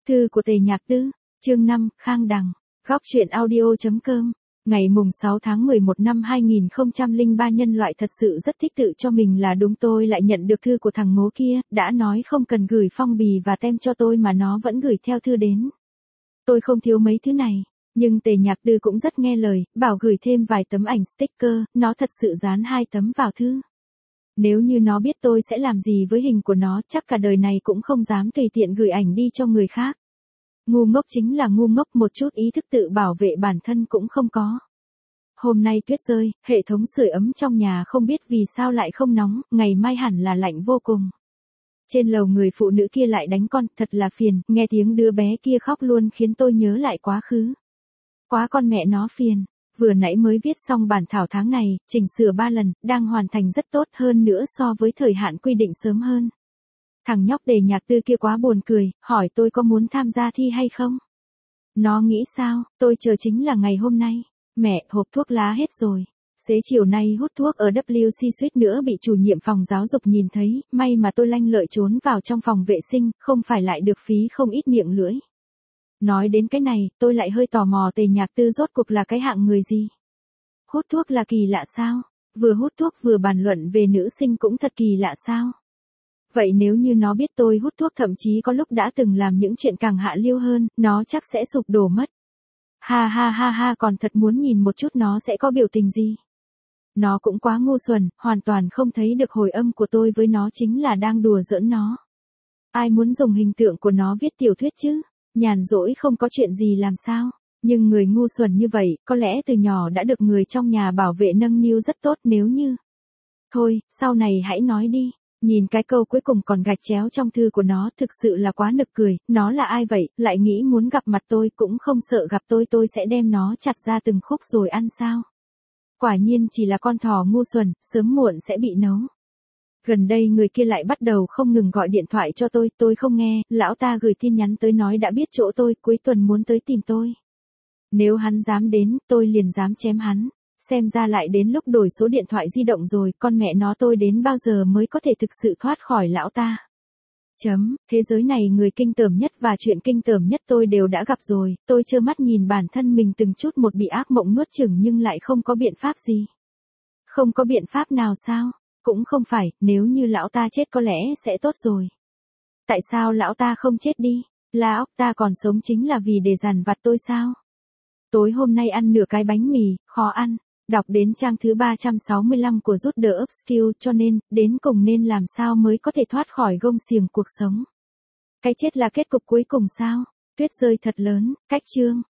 Thư của Tề Nhạc Tư, chương 5, Khang Đằng, góc truyện audio.com. Ngày mùng 6 tháng 11 năm 2003 nhân loại thật sự rất thích tự cho mình là đúng. Tôi lại nhận được thư của thằng ngố kia, đã nói không cần gửi phong bì và tem cho tôi mà nó vẫn gửi theo thư đến. Tôi không thiếu mấy thứ này, nhưng Tề Nhạc Tư cũng rất nghe lời, bảo gửi thêm vài tấm ảnh sticker, nó thật sự dán 2 tấm vào thư. Nếu như nó biết tôi sẽ làm gì với hình của nó, chắc cả đời này cũng không dám tùy tiện gửi ảnh đi cho người khác. Ngu ngốc chính là ngu ngốc, một chút ý thức tự bảo vệ bản thân cũng không có. Hôm nay tuyết rơi, hệ thống sưởi ấm trong nhà không biết vì sao lại không nóng, ngày mai hẳn là lạnh vô cùng. Trên lầu người phụ nữ kia lại đánh con, thật là phiền, nghe tiếng đứa bé kia khóc luôn khiến tôi nhớ lại quá khứ. Quá con mẹ nó phiền. Vừa nãy mới viết xong bản thảo tháng này, chỉnh sửa 3 lần, đang hoàn thành rất tốt hơn nữa so với thời hạn quy định sớm hơn. Thằng nhóc Tề Nhạc Tư kia quá buồn cười, hỏi tôi có muốn tham gia thi hay không. Nó nghĩ sao, tôi chờ chính là ngày hôm nay. Mẹ, hộp thuốc lá hết rồi. Xế chiều nay hút thuốc ở WC suýt nữa bị chủ nhiệm phòng giáo dục nhìn thấy, may mà tôi lanh lợi trốn vào trong phòng vệ sinh, không phải lại được phí không ít miệng lưỡi. Nói đến cái này, tôi lại hơi tò mò Tề Nhạc Tư rốt cuộc là cái hạng người gì. Hút thuốc là kỳ lạ sao? Vừa hút thuốc vừa bàn luận về nữ sinh cũng thật kỳ lạ sao? Vậy nếu như nó biết tôi hút thuốc, thậm chí có lúc đã từng làm những chuyện càng hạ lưu hơn, nó chắc sẽ sụp đổ mất. Ha ha ha ha, còn thật muốn nhìn một chút nó sẽ có biểu tình gì. Nó cũng quá ngu xuẩn, hoàn toàn không thấy được hồi âm của tôi với nó chính là đang đùa giỡn nó. Ai muốn dùng hình tượng của nó viết tiểu thuyết chứ? Nhàn rỗi không có chuyện gì làm sao? Nhưng người ngu xuẩn như vậy, có lẽ từ nhỏ đã được người trong nhà bảo vệ nâng niu rất tốt. Nếu như... Thôi, sau này hãy nói đi. Nhìn cái câu cuối cùng còn gạch chéo trong thư của nó thực sự là quá nực cười. Nó là ai vậy, lại nghĩ muốn gặp mặt tôi, cũng không sợ gặp tôi sẽ đem nó chặt ra từng khúc rồi ăn sao? Quả nhiên chỉ là con thỏ ngu xuẩn, sớm muộn sẽ bị nấu. Gần đây người kia lại bắt đầu không ngừng gọi điện thoại cho tôi không nghe, lão ta gửi tin nhắn tới nói đã biết chỗ tôi, cuối tuần muốn tới tìm tôi. Nếu hắn dám đến, tôi liền dám chém hắn. Xem ra lại đến lúc đổi số điện thoại di động rồi, con mẹ nó tôi đến bao giờ mới có thể thực sự thoát khỏi lão ta. Thế giới này người kinh tởm nhất và chuyện kinh tởm nhất tôi đều đã gặp rồi, tôi trơ mắt nhìn bản thân mình từng chút một bị ác mộng nuốt chửng nhưng lại không có biện pháp gì. Không có biện pháp nào sao? Cũng không phải, nếu như lão ta chết có lẽ sẽ tốt rồi. Tại sao lão ta không chết đi? Lão ta còn sống chính là vì để dằn vặt tôi sao? Tối hôm nay ăn nửa cái bánh mì, khó ăn. Đọc đến trang thứ 365 của Rút The Upskill, cho nên, đến cùng nên làm sao mới có thể thoát khỏi gông xiềng cuộc sống. Cái chết là kết cục cuối cùng sao? Tuyết rơi thật lớn, cách chương.